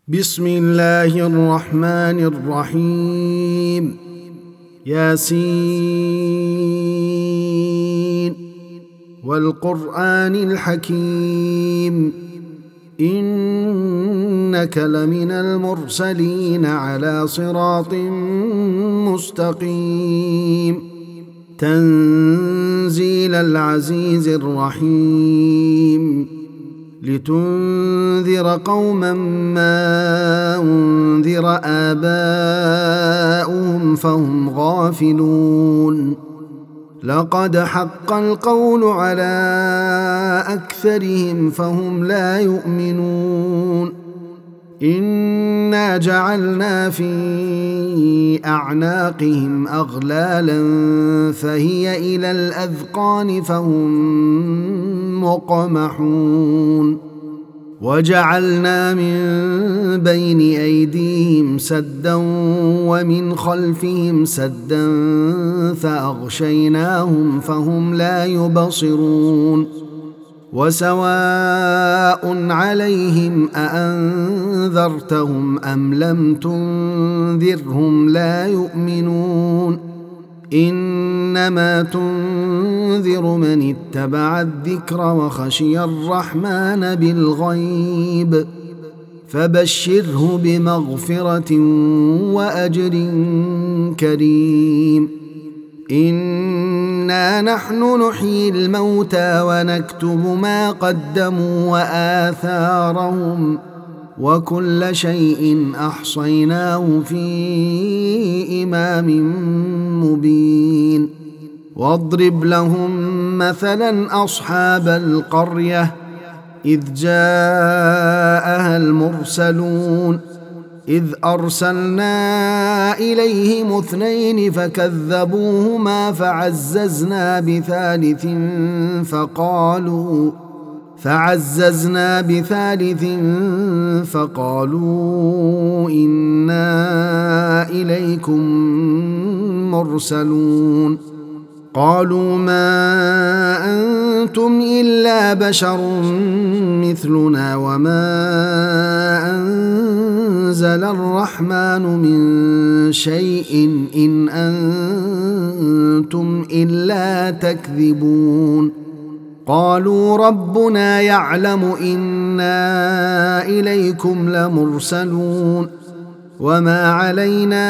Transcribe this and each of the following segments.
بسم الله الرحمن الرحيم. ياسين والقرآن الحكيم إنك لمن المرسلين على صراط مستقيم تنزيل العزيز الرحيم لتنذر قوما ما أنذر آباؤهم فهم غافلون لقد حق القول على أكثرهم فهم لا يؤمنون إنا جعلنا في أعناقهم أغلالا فهي إلى الأذقان فهم مقمحون وجعلنا من بين أيديهم سدا ومن خلفهم سدا فأغشيناهم فهم لا يبصرون وسواء عليهم أأنذرتهم أم لم تنذرهم لا يؤمنون إنما تنذر من اتبع الذكر وخشي الرحمن بالغيب فبشره بمغفرة وأجر كريم إنا نحن نحيي الموتى ونكتب ما قدموا وآثارهم وكل شيء أحصيناه في إمام مبين واضرب لهم مثلا أصحاب القرية إذ جاءها المرسلون إذ أرسلنا إليهم 2 فكذبوهما فعززنا بثالث فقالوا إنا إليكم مرسلون قالوا ما أنتم إلا بشر مثلنا وما أنزل الرحمن من شيء إن أنتم إلا تكذبون قالوا ربنا يعلم إنا إليكم لمرسلون وما علينا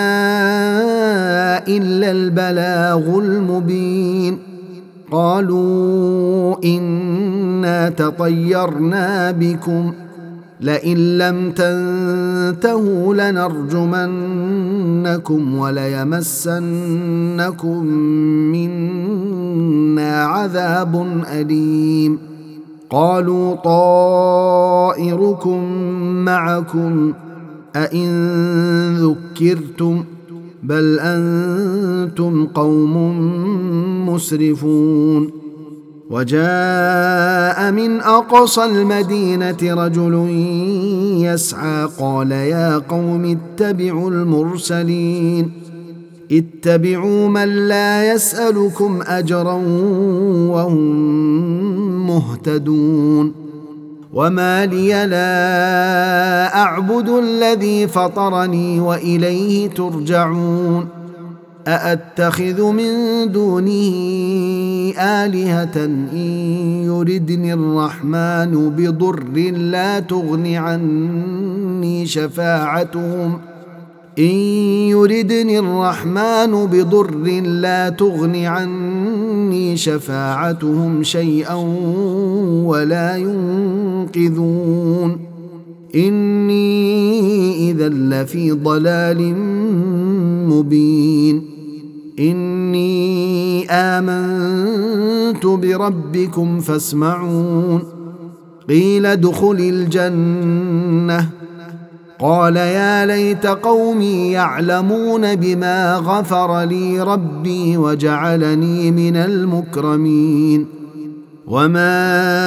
إلا البلاغ المبين قالوا إنا تطيرنا بكم لئن لم تنتهوا لنرجمنكم وليمسنكم منا عذاب أليم قالوا طائركم معكم أئن ذكرتم بل أنتم قوم مسرفون وجاء من أقصى المدينة رجل يسعى قال يا قوم اتبعوا المرسلين اتبعوا من لا يسألكم أجرا وهم مهتدون وما لي لا أعبد الذي فطرني وإليه ترجعون أأتخذ من دونه آلهة إن يردني الرحمن بضر لا تغن عني شفاعتهم شيئا ولا ينقذون إني إذا لفي ضلال مبين إني آمنت بربكم فاسمعون قيل ادخل الجنة قال يا ليت قومي يعلمون بما غفر لي ربي وجعلني من المكرمين وما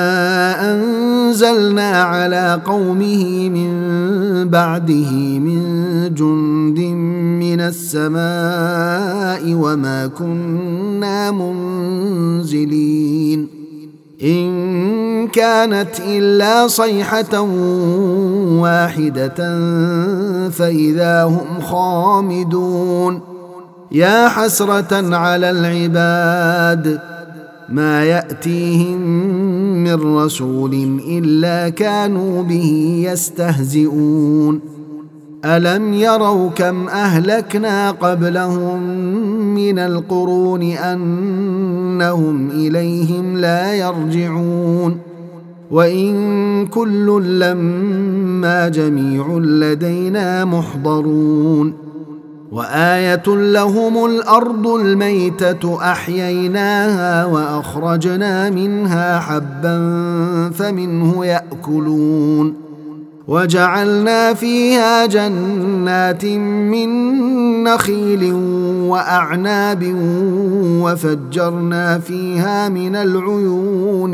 أنزلنا على قومه من بعده من جند من السماء وما كنا منزلين إن كانت إلا صيحة واحدة فإذا هم خامدون. يا حسرة على العباد ما يأتيهم من رسول إلا كانوا به يستهزئون. ألم يروا كم أهلكنا قبلهم من القرون أنهم إليهم لا يرجعون. وإن كل لما جميع لدينا محضرون. وآية لهم الأرض الميتة أحييناها وأخرجنا منها حبا فمنه يأكلون. وجعلنا فيها جنات من نخيل وأعناب وفجرنا فيها من العيون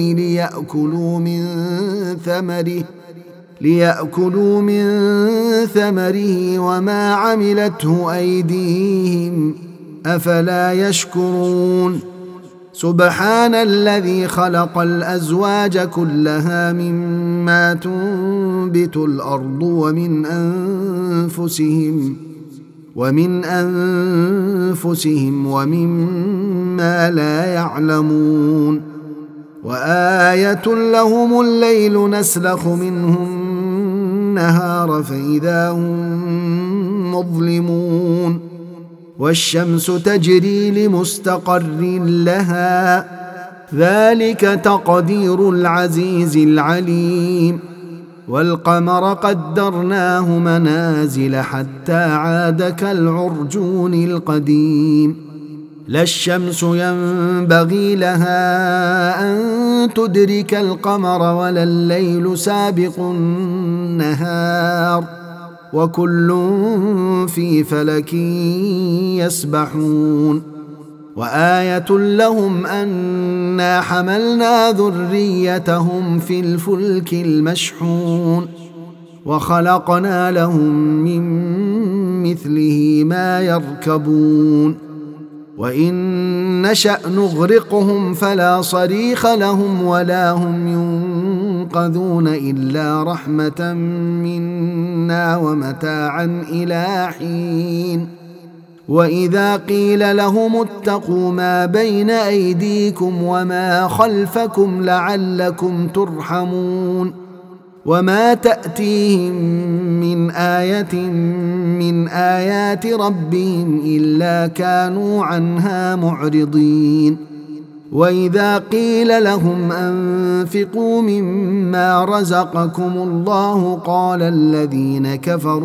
ليأكلوا من ثمره وما عملته أيديهم أفلا يشكرون. سبحان الذي خلق الأزواج كلها مما تنبت الأرض ومن أنفسهم ومما لا يعلمون. وآية لهم الليل نسلخ منه النهار فإذا هم مظلمون. والشمس تجري لمستقر لها ذلك تقدير العزيز العليم. والقمر قدرناه منازل حتى عاد كالعرجون القديم. لا الشمس ينبغي لها أن تدرك القمر ولا الليل سابق النهار وكل في فلك يسبحون. وآية لهم أنا حملنا ذريتهم في الفلك المشحون وخلقنا لهم من مثله ما يركبون. وإن نشأ نغرقهم فلا صريخ لهم ولا هم ينقذون إلا رحمة منا ومتاعا إلى حين. وإذا قيل لهم اتقوا ما بين أيديكم وما خلفكم لعلكم ترحمون. وما تأتيهم من آية من آيات ربهم إلا كانوا عنها معرضين. وإذا قيل لهم أنفقوا مما رزقكم الله قال الذين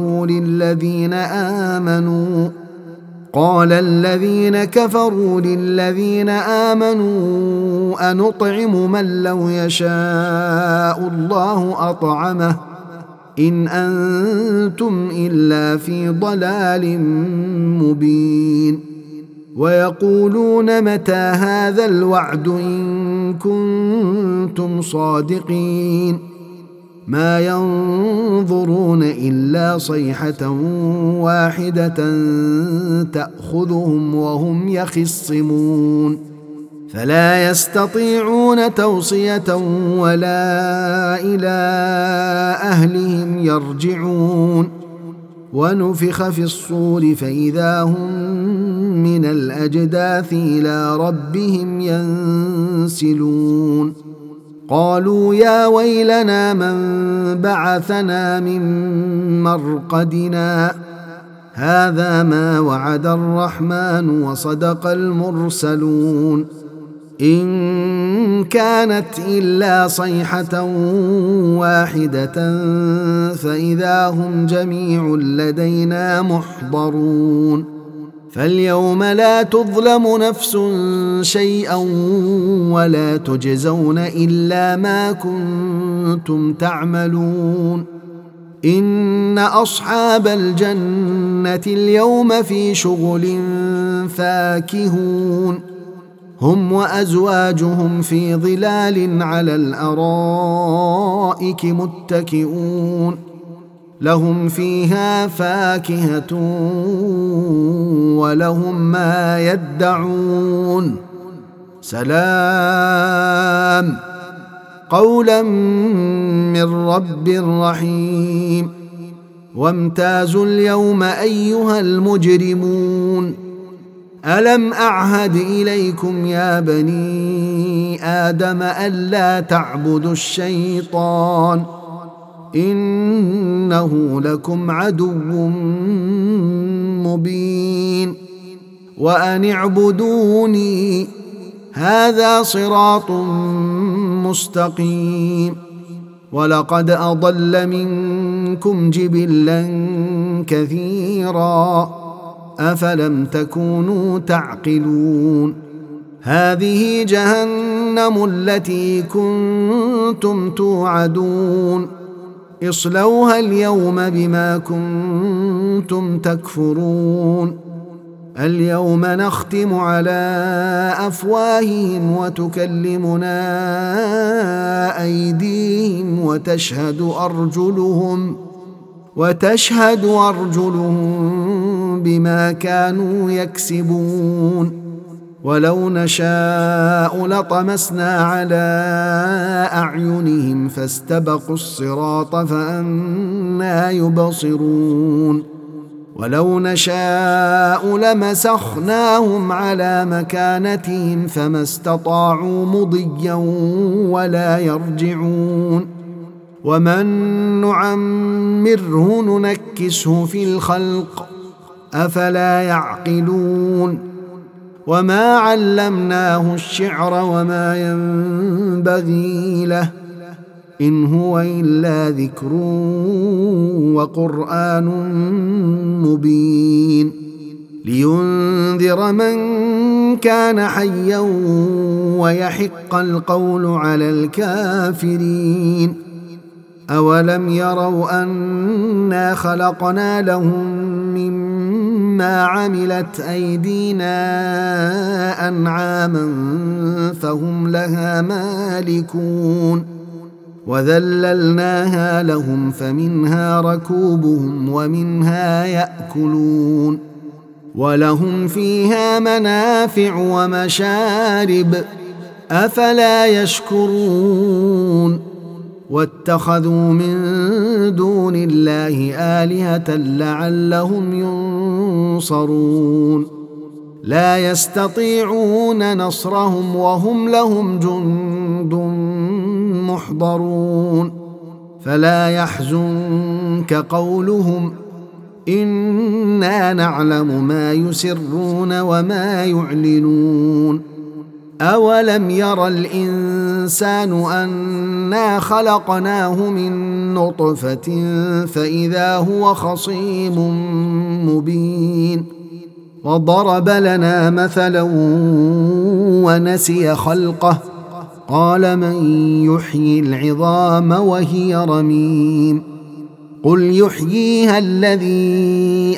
كفروا للذين آمنوا أنطعم من لو يشاء الله أطعمه إن أنتم إلا في ضلال مبين. ويقولون متى هذا الوعد إن كنتم صادقين. ما ينظرون إلا صيحة واحدة تأخذهم وهم يخصمون. فلا يستطيعون توصية ولا إلى أهلهم يرجعون. ونفخ في الصور فإذا هم من الأجداث إلى ربهم ينسلون. قالوا يا ويلنا من بعثنا من مرقدنا هذا ما وعد الرحمن وصدق المرسلون. إن كانت إلا صيحة واحدة فإذا هم جميع لدينا محضرون. فاليوم لا تظلم نفس شيئا ولا تجزون إلا ما كنتم تعملون. إن أصحاب الجنة اليوم في شغل فاكهون. هم وأزواجهم في ظلال على الأرائك متكئون. لهم فيها فاكهة ولهم ما يدعون. سلام قولا من رب رحيم. وامتازوا اليوم أيها المجرمون ألم أعهد إليكم يا بني آدم ألا تعبدوا الشيطان إنه لكم عدو مبين وأن اعبدوني هذا صراط مستقيم. ولقد أضل منكم جبلا كثيرا أفلم تكونوا تعقلون. هذه جهنم التي كنتم توعدون اصلوها اليوم بما كنتم تكفرون. اليوم نختم على أفواههم وتكلمنا أيديهم وتشهد أرجلهم بما كانوا يكسبون. ولو نشاء لطمسنا على أعينهم فاستبقوا الصراط فأنى يبصرون. ولو نشاء لمسخناهم على مكانتهم فما استطاعوا مضيا ولا يرجعون. ومن نعمره ننكسه في الخلق أفلا يعقلون. وما علمناه الشعر وما ينبغي له إن هو إلا ذكر وقرآن مبين لينذر من كان حيا ويحق القول على الكافرين. أولم يروا أنا خلقنا لهم مما عملت أيدينا أنعاما فهم لها مالكون وذللناها لهم فمنها ركوبهم ومنها يأكلون ولهم فيها منافع ومشارب أفلا يشكرون. واتخذوا من دون الله آلهة لعلهم ينصرون لا يستطيعون نصرهم وهم لهم جند محضرون. فلا يحزنك قولهم إنا نعلم ما يسرون وما يعلنون. أولم ير الإنسان أنا خلقناه من نطفة فإذا هو خصيم مبين. وضرب لنا مثلا ونسي خلقه قال من يحيي العظام وهي رميم قل يحييها الذي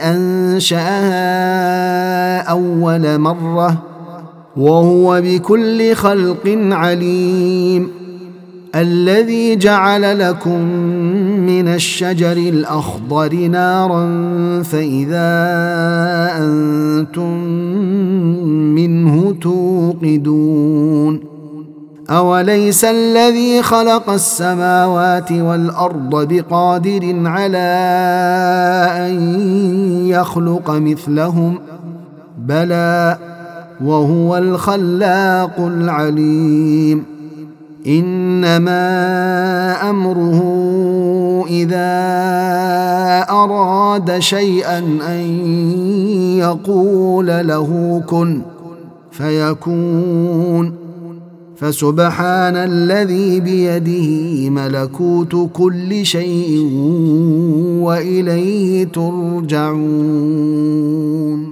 أنشأها أول مرة وهو بكل خلق عليم. الذي جعل لكم من الشجر الأخضر نارا فإذا أنتم منه توقدون. أوليس الذي خلق السماوات والأرض بقادر على أن يخلق مثلهم بلى وهو الخلاق العليم. إنما أمره إذا أراد شيئا أن يقول له كن فيكون. فسبحان الذي بيده ملكوت كل شيء وإليه ترجعون.